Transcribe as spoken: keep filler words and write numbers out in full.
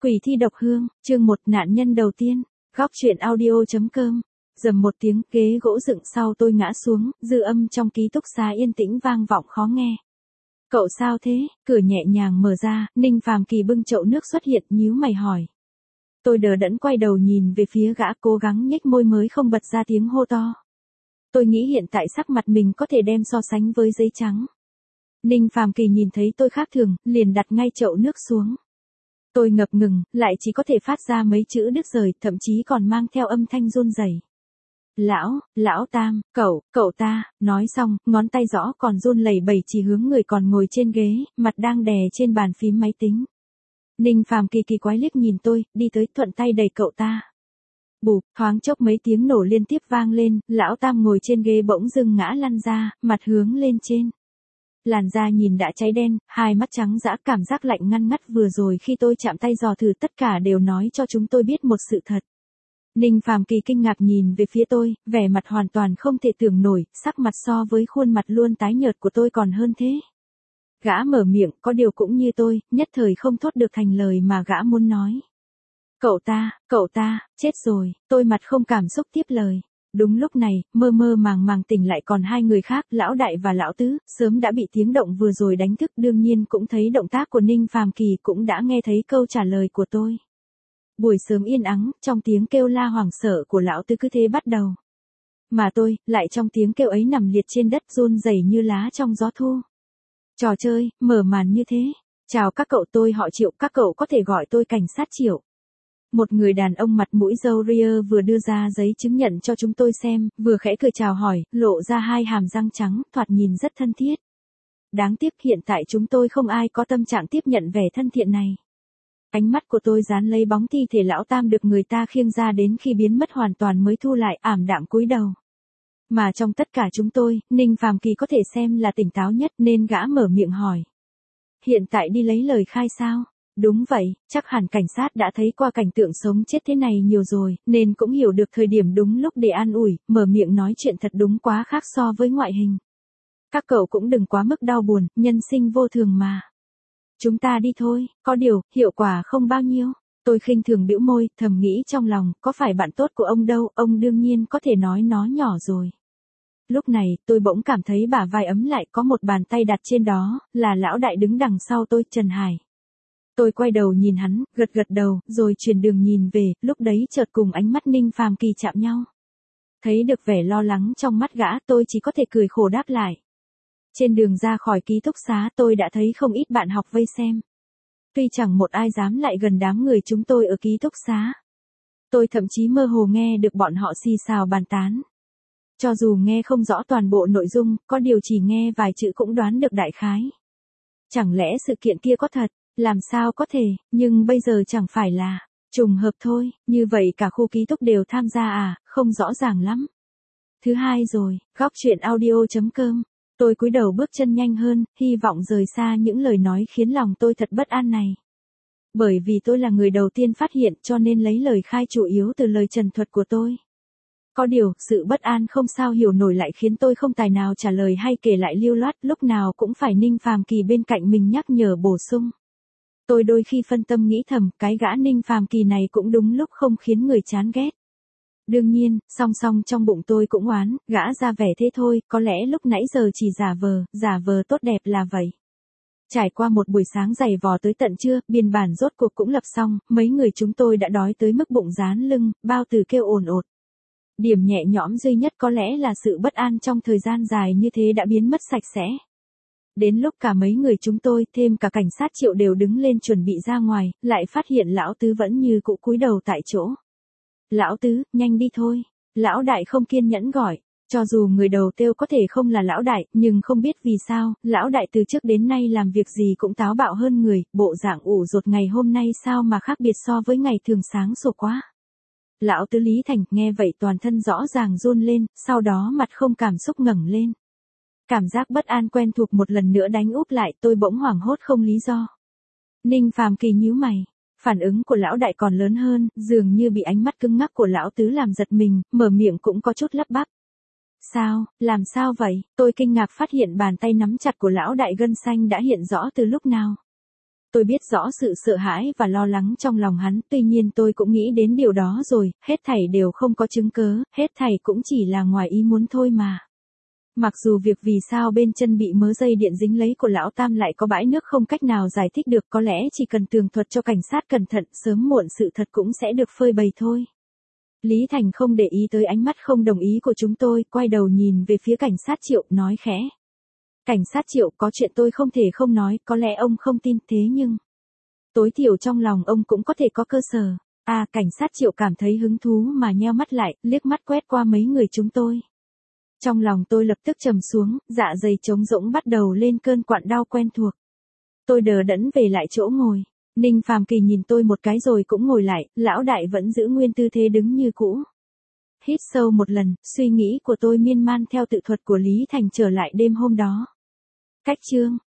Quỷ thi độc hương, chương một nạn nhân đầu tiên, góc truyện audio.com. Dầm một tiếng, ghế gỗ dựng sau tôi ngã xuống, dư âm trong ký túc xá yên tĩnh vang vọng khó nghe. Cậu sao thế? Cửa nhẹ nhàng mở ra, Ninh Phàm Kỳ bưng chậu nước xuất hiện, nhíu mày hỏi. Tôi đờ đẫn quay đầu nhìn về phía gã, cố gắng nhếch môi mới không bật ra tiếng hô to. Tôi nghĩ hiện tại sắc mặt mình có thể đem so sánh với giấy trắng. Ninh Phàm Kỳ nhìn thấy tôi khác thường, liền đặt ngay chậu nước xuống. Tôi ngập ngừng, lại chỉ có thể phát ra mấy chữ đứt rời, thậm chí còn mang theo âm thanh run rẩy. Lão, lão Tam, cậu, cậu ta, nói xong, ngón tay rõ còn run lẩy bẩy chỉ hướng người còn ngồi trên ghế, mặt đang đè trên bàn phím máy tính. Ninh Phàm Kỳ kỳ quái liếc nhìn tôi, đi tới thuận tay đẩy cậu ta. Bụp, thoáng chốc mấy tiếng nổ liên tiếp vang lên, lão Tam ngồi trên ghế bỗng dưng ngã lăn ra, mặt hướng lên trên. Làn da nhìn đã cháy đen, hai mắt trắng dã, cảm giác lạnh ngăn ngắt vừa rồi khi tôi chạm tay dò thử tất cả đều nói cho chúng tôi biết một sự thật. Ninh Phàm Kỳ kinh ngạc nhìn về phía tôi, vẻ mặt hoàn toàn không thể tưởng nổi, sắc mặt so với khuôn mặt luôn tái nhợt của tôi còn hơn thế. Gã mở miệng, có điều cũng như tôi, nhất thời không thốt được thành lời mà gã muốn nói. Cậu ta, cậu ta, chết rồi, tôi mặt không cảm xúc tiếp lời. Đúng lúc này, mơ mơ màng màng tỉnh lại còn hai người khác, lão đại và lão tứ, sớm đã bị tiếng động vừa rồi đánh thức, đương nhiên cũng thấy động tác của Ninh Phàm Kỳ, cũng đã nghe thấy câu trả lời của tôi. Buổi sớm yên ắng, trong tiếng kêu la hoảng sợ của lão tứ cứ thế bắt đầu. Mà tôi, lại trong tiếng kêu ấy nằm liệt trên đất run rẩy như lá trong gió thu. Trò chơi, mở màn như thế. Chào các cậu, tôi họ Triệu, các cậu có thể gọi tôi cảnh sát Triệu. Một người đàn ông mặt mũi râu ria vừa đưa ra giấy chứng nhận cho chúng tôi xem, vừa khẽ cười chào hỏi, lộ ra hai hàm răng trắng, thoạt nhìn rất thân thiết. Đáng tiếc hiện tại chúng tôi không ai có tâm trạng tiếp nhận vẻ thân thiện này. Ánh mắt của tôi dán lấy bóng thi thể lão Tam được người ta khiêng ra đến khi biến mất hoàn toàn mới thu lại, ảm đạm cúi đầu. Mà trong tất cả chúng tôi, Ninh Phàm Kỳ có thể xem là tỉnh táo nhất nên gã mở miệng hỏi. Hiện tại đi lấy lời khai sao? Đúng vậy, chắc hẳn cảnh sát đã thấy qua cảnh tượng sống chết thế này nhiều rồi, nên cũng hiểu được thời điểm đúng lúc để an ủi, mở miệng nói chuyện thật đúng quá khác so với ngoại hình. Các cậu cũng đừng quá mức đau buồn, nhân sinh vô thường mà. Chúng ta đi thôi, có điều, hiệu quả không bao nhiêu. Tôi khinh thường bĩu môi, thầm nghĩ trong lòng, có phải bạn tốt của ông đâu, ông đương nhiên có thể nói nó nhỏ rồi. Lúc này, tôi bỗng cảm thấy bả vai ấm lại, có một bàn tay đặt trên đó, là lão đại đứng đằng sau tôi, Trần Hải. Tôi quay đầu nhìn hắn, gật gật đầu, rồi chuyển đường nhìn về, lúc đấy chợt cùng ánh mắt Ninh Phàm Kỳ chạm nhau. Thấy được vẻ lo lắng trong mắt gã, tôi chỉ có thể cười khổ đáp lại. Trên đường ra khỏi ký túc xá tôi đã thấy không ít bạn học vây xem. Tuy chẳng một ai dám lại gần đám người chúng tôi ở ký túc xá. Tôi thậm chí mơ hồ nghe được bọn họ xì xào bàn tán. Cho dù nghe không rõ toàn bộ nội dung, có điều chỉ nghe vài chữ cũng đoán được đại khái. Chẳng lẽ sự kiện kia có thật? Làm sao có thể, nhưng bây giờ chẳng phải là trùng hợp thôi, như vậy cả khu ký túc đều tham gia à, không rõ ràng lắm. Thứ hai rồi, góc truyện audio.com. Tôi cúi đầu bước chân nhanh hơn, hy vọng rời xa những lời nói khiến lòng tôi thật bất an này. Bởi vì tôi là người đầu tiên phát hiện cho nên lấy lời khai chủ yếu từ lời trần thuật của tôi. Có điều, sự bất an không sao hiểu nổi lại khiến tôi không tài nào trả lời hay kể lại lưu loát, lúc nào cũng phải Ninh Phàm Kỳ bên cạnh mình nhắc nhở bổ sung. Tôi đôi khi phân tâm nghĩ thầm, cái gã Ninh Phàm Kỳ này cũng đúng lúc không khiến người chán ghét. Đương nhiên, song song trong bụng tôi cũng oán, gã ra vẻ thế thôi, có lẽ lúc nãy giờ chỉ giả vờ, giả vờ tốt đẹp là vậy. Trải qua một buổi sáng dày vò tới tận trưa, biên bản rốt cuộc cũng lập xong, mấy người chúng tôi đã đói tới mức bụng rán lưng, bao tử kêu ồn ột. Điểm nhẹ nhõm duy nhất có lẽ là sự bất an trong thời gian dài như thế đã biến mất sạch sẽ. Đến lúc cả mấy người chúng tôi, thêm cả cảnh sát Triệu đều đứng lên chuẩn bị ra ngoài, lại phát hiện lão tứ vẫn như cũ cúi đầu tại chỗ. Lão tứ, nhanh đi thôi. Lão đại không kiên nhẫn gọi. Cho dù người đầu tiêu có thể không là lão đại, nhưng không biết vì sao, lão đại từ trước đến nay làm việc gì cũng táo bạo hơn người, bộ dạng ủ rột ngày hôm nay sao mà khác biệt so với ngày thường sáng sủa quá. Lão tứ Lý Thành, nghe vậy toàn thân rõ ràng run lên, sau đó mặt không cảm xúc ngẩng lên. Cảm giác bất an quen thuộc một lần nữa đánh úp lại, tôi bỗng hoảng hốt không lý do. Ninh Phàm Kỳ nhíu mày. Phản ứng của lão đại còn lớn hơn, dường như bị ánh mắt cứng ngắc của lão tứ làm giật mình, mở miệng cũng có chút lắp bắp. Sao, làm sao vậy? Tôi kinh ngạc phát hiện bàn tay nắm chặt của lão đại gân xanh đã hiện rõ từ lúc nào. Tôi biết rõ sự sợ hãi và lo lắng trong lòng hắn, tuy nhiên tôi cũng nghĩ đến điều đó rồi, hết thảy đều không có chứng cớ, hết thảy cũng chỉ là ngoài ý muốn thôi mà. Mặc dù việc vì sao bên chân bị mớ dây điện dính lấy của lão Tam lại có bãi nước không cách nào giải thích được, có lẽ chỉ cần tường thuật cho cảnh sát cẩn thận, sớm muộn sự thật cũng sẽ được phơi bày thôi. Lý Thành không để ý tới ánh mắt không đồng ý của chúng tôi, quay đầu nhìn về phía cảnh sát Triệu, nói khẽ. Cảnh sát Triệu, có chuyện tôi không thể không nói, có lẽ ông không tin, thế nhưng tối thiểu trong lòng ông cũng có thể có cơ sở. À, cảnh sát Triệu cảm thấy hứng thú mà nheo mắt lại, liếc mắt quét qua mấy người chúng tôi. Trong lòng tôi lập tức trầm xuống, dạ dày trống rỗng bắt đầu lên cơn quặn đau quen thuộc. Tôi đờ đẫn về lại chỗ ngồi. Ninh Phàm Kỳ nhìn tôi một cái rồi cũng ngồi lại, lão đại vẫn giữ nguyên tư thế đứng như cũ. Hít sâu một lần, suy nghĩ của tôi miên man theo tự thuật của Lý Thành trở lại đêm hôm đó. Cách chương